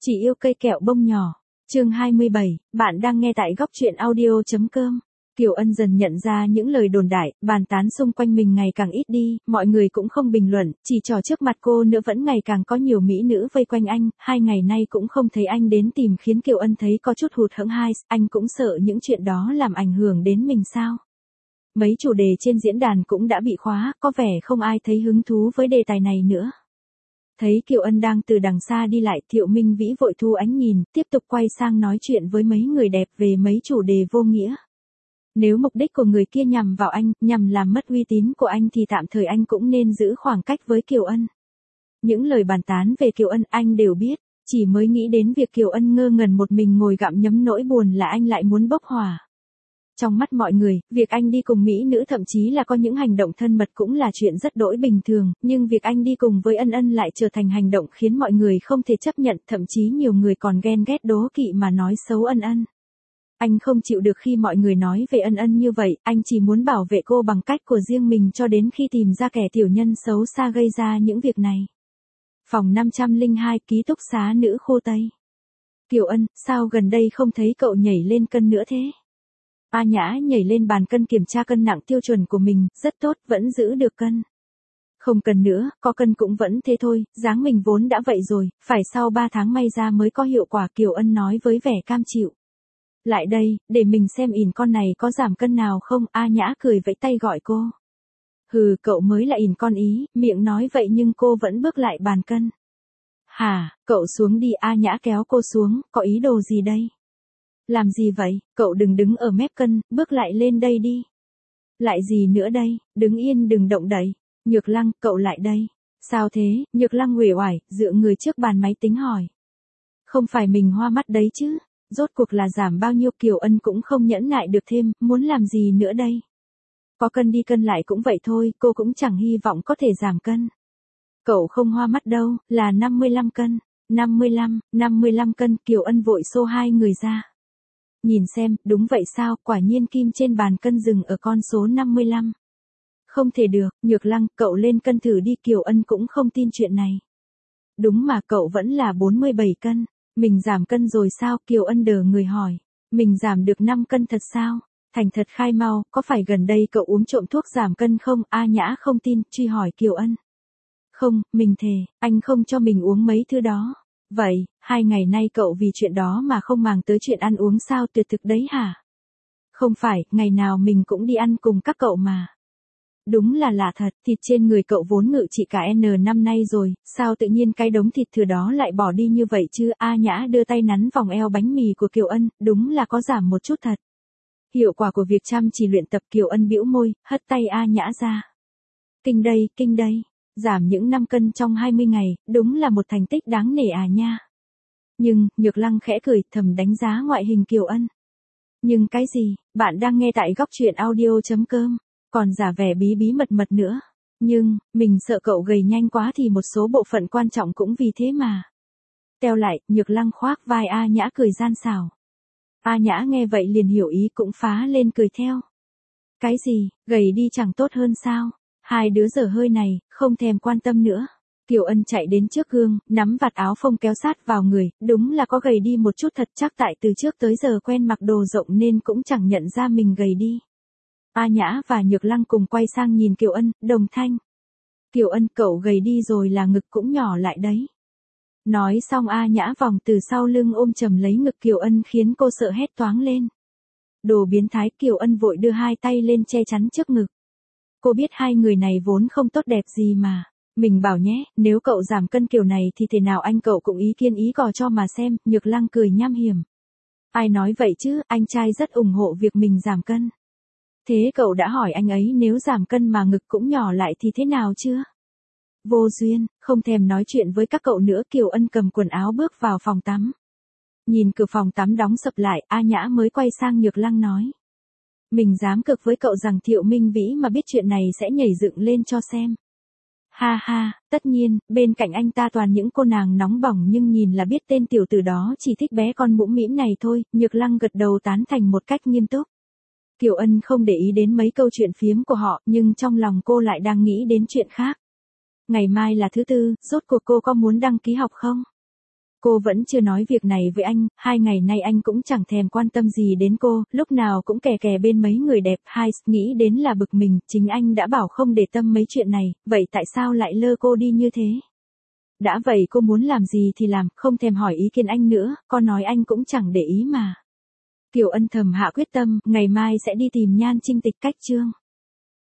Chỉ yêu cây kẹo bông nhỏ. Chương 27, bạn đang nghe tại góc truyện audio.com. Kiều Ân dần nhận ra những lời đồn đại, bàn tán xung quanh mình ngày càng ít đi, mọi người cũng không bình luận, chỉ trò trước mặt cô nữa vẫn ngày càng có nhiều mỹ nữ vây quanh anh, 2 ngày nay cũng không thấy anh đến tìm khiến Kiều Ân thấy có chút hụt hẫng. Anh cũng sợ những chuyện đó làm ảnh hưởng đến mình sao? Mấy chủ đề trên diễn đàn cũng đã bị khóa, có vẻ không ai thấy hứng thú với đề tài này nữa. Thấy Kiều Ân đang từ đằng xa đi lại, Thiệu Minh Vĩ vội thu ánh nhìn, tiếp tục quay sang nói chuyện với mấy người đẹp về mấy chủ đề vô nghĩa. Nếu mục đích của người kia nhằm vào anh, nhằm làm mất uy tín của anh thì tạm thời anh cũng nên giữ khoảng cách với Kiều Ân. Những lời bàn tán về Kiều Ân anh đều biết, chỉ mới nghĩ đến việc Kiều Ân ngơ ngẩn một mình ngồi gặm nhấm nỗi buồn là anh lại muốn bốc hỏa. Trong mắt mọi người, việc anh đi cùng mỹ nữ thậm chí là có những hành động thân mật cũng là chuyện rất đỗi bình thường, nhưng việc anh đi cùng với Ân Ân lại trở thành hành động khiến mọi người không thể chấp nhận, thậm chí nhiều người còn ghen ghét đố kỵ mà nói xấu Ân Ân. Anh không chịu được khi mọi người nói về Ân Ân như vậy, anh chỉ muốn bảo vệ cô bằng cách của riêng mình cho đến khi tìm ra kẻ tiểu nhân xấu xa gây ra những việc này. Phòng 502, ký túc xá nữ khu Tây. Kiều Ân, sao gần đây không thấy cậu nhảy lên cân nữa thế? A Nhã nhảy lên bàn cân kiểm tra cân nặng tiêu chuẩn của mình, rất tốt, vẫn giữ được cân. Không cần nữa, có cân cũng vẫn thế thôi, dáng mình vốn đã vậy rồi, phải sau 3 tháng may ra mới có hiệu quả, Kiều Ân nói với vẻ cam chịu. Lại đây, để mình xem ỉn con này có giảm cân nào không, A Nhã cười vẫy tay gọi cô. Hừ, cậu mới là ỉn con ý, miệng nói vậy nhưng cô vẫn bước lại bàn cân. Hả, cậu xuống đi, A Nhã kéo cô xuống, có ý đồ gì đây? Làm gì vậy, cậu đừng đứng ở mép cân, bước lại lên đây đi. Lại gì nữa đây, đứng yên đừng động đậy. Nhược Lăng, cậu lại đây. Sao thế, Nhược Lăng uể oải, dựa người trước bàn máy tính hỏi. Không phải mình hoa mắt đấy chứ, rốt cuộc là giảm bao nhiêu? Kiều Ân cũng không nhẫn nại được thêm, muốn làm gì nữa đây. Có cân đi cân lại cũng vậy thôi, cô cũng chẳng hy vọng có thể giảm cân. Cậu không hoa mắt đâu, là 55 cân. 55 cân, Kiều Ân vội xô hai người ra. Nhìn xem, đúng vậy sao, quả nhiên kim trên bàn cân dừng ở con số 55. Không thể được, Nhược Lăng, cậu lên cân thử đi, Kiều Ân cũng không tin chuyện này. Đúng mà cậu vẫn là 47 cân, mình giảm cân rồi sao, Kiều Ân đờ người hỏi. Mình giảm được 5 cân thật sao? Thành thật khai mau, có phải gần đây cậu uống trộm thuốc giảm cân không? A Nhã không tin, truy hỏi Kiều Ân. Không, mình thề, anh không cho mình uống mấy thứ đó. Vậy, 2 ngày nay cậu vì chuyện đó mà không màng tới chuyện ăn uống sao, tuyệt thực đấy hả? Không phải, ngày nào mình cũng đi ăn cùng các cậu mà. Đúng là lạ thật, thịt trên người cậu vốn ngự trị cả N năm nay rồi, sao tự nhiên cái đống thịt thừa đó lại bỏ đi như vậy chứ? A Nhã đưa tay nắn vòng eo bánh mì của Kiều Ân, đúng là có giảm một chút thật. Hiệu quả của việc chăm chỉ luyện tập, Kiều Ân bĩu môi, hất tay A Nhã ra. Kinh đây. Giảm những 5 cân trong 20 ngày, đúng là một thành tích đáng nể à nha. Nhưng, Nhược Lăng khẽ cười, thầm đánh giá ngoại hình Kiều Ân. Nhưng cái gì, bạn đang nghe tại góc truyện audio.com, còn giả vẻ bí bí mật nữa. Nhưng, mình sợ cậu gầy nhanh quá thì một số bộ phận quan trọng cũng vì thế mà. Teo lại, Nhược Lăng khoác vai A Nhã cười gian xảo. A Nhã nghe vậy liền hiểu ý cũng phá lên cười theo. Cái gì, gầy đi chẳng tốt hơn sao? Hai đứa dở hơi này, không thèm quan tâm nữa. Kiều Ân chạy đến trước gương, nắm vạt áo phông kéo sát vào người, đúng là có gầy đi một chút thật, chắc tại từ trước tới giờ quen mặc đồ rộng nên cũng chẳng nhận ra mình gầy đi. A Nhã và Nhược Lăng cùng quay sang nhìn Kiều Ân, đồng thanh. Kiều Ân, cậu gầy đi rồi là ngực cũng nhỏ lại đấy. Nói xong A Nhã vòng từ sau lưng ôm chầm lấy ngực Kiều Ân khiến cô sợ hét toáng lên. Đồ biến thái, Kiều Ân vội đưa hai tay lên che chắn trước ngực. Cô biết hai người này vốn không tốt đẹp gì mà. Mình bảo nhé, nếu cậu giảm cân kiểu này thì thế nào anh cậu cũng ý kiến ý cò cho mà xem, Nhược Lăng cười nham hiểm. Ai nói vậy chứ, anh trai rất ủng hộ việc mình giảm cân. Thế cậu đã hỏi anh ấy nếu giảm cân mà ngực cũng nhỏ lại thì thế nào chưa? Vô duyên, không thèm nói chuyện với các cậu nữa, Kiều Ân cầm quần áo bước vào phòng tắm. Nhìn cửa phòng tắm đóng sập lại, A Nhã mới quay sang Nhược Lăng nói. Mình dám cược với cậu rằng Thiệu Minh Vĩ mà biết chuyện này sẽ nhảy dựng lên cho xem. Ha ha, tất nhiên, bên cạnh anh ta toàn những cô nàng nóng bỏng nhưng nhìn là biết tên tiểu tử đó chỉ thích bé con mũm mĩm này thôi, Nhược Lăng gật đầu tán thành một cách nghiêm túc. Kiều Ân không để ý đến mấy câu chuyện phiếm của họ, nhưng trong lòng cô lại đang nghĩ đến chuyện khác. Ngày mai là thứ tư, rốt cuộc cô có muốn đăng ký học không? Cô vẫn chưa nói việc này với anh, 2 ngày nay anh cũng chẳng thèm quan tâm gì đến cô, lúc nào cũng kè kè bên mấy người đẹp. Hai, nghĩ đến là bực mình, chính anh đã bảo không để tâm mấy chuyện này, vậy tại sao lại lơ cô đi như thế? Đã vậy cô muốn làm gì thì làm, không thèm hỏi ý kiến anh nữa, con nói anh cũng chẳng để ý mà. Kiều Ân thầm hạ quyết tâm, ngày mai sẽ đi tìm Nhan Trinh Tịch cách chương.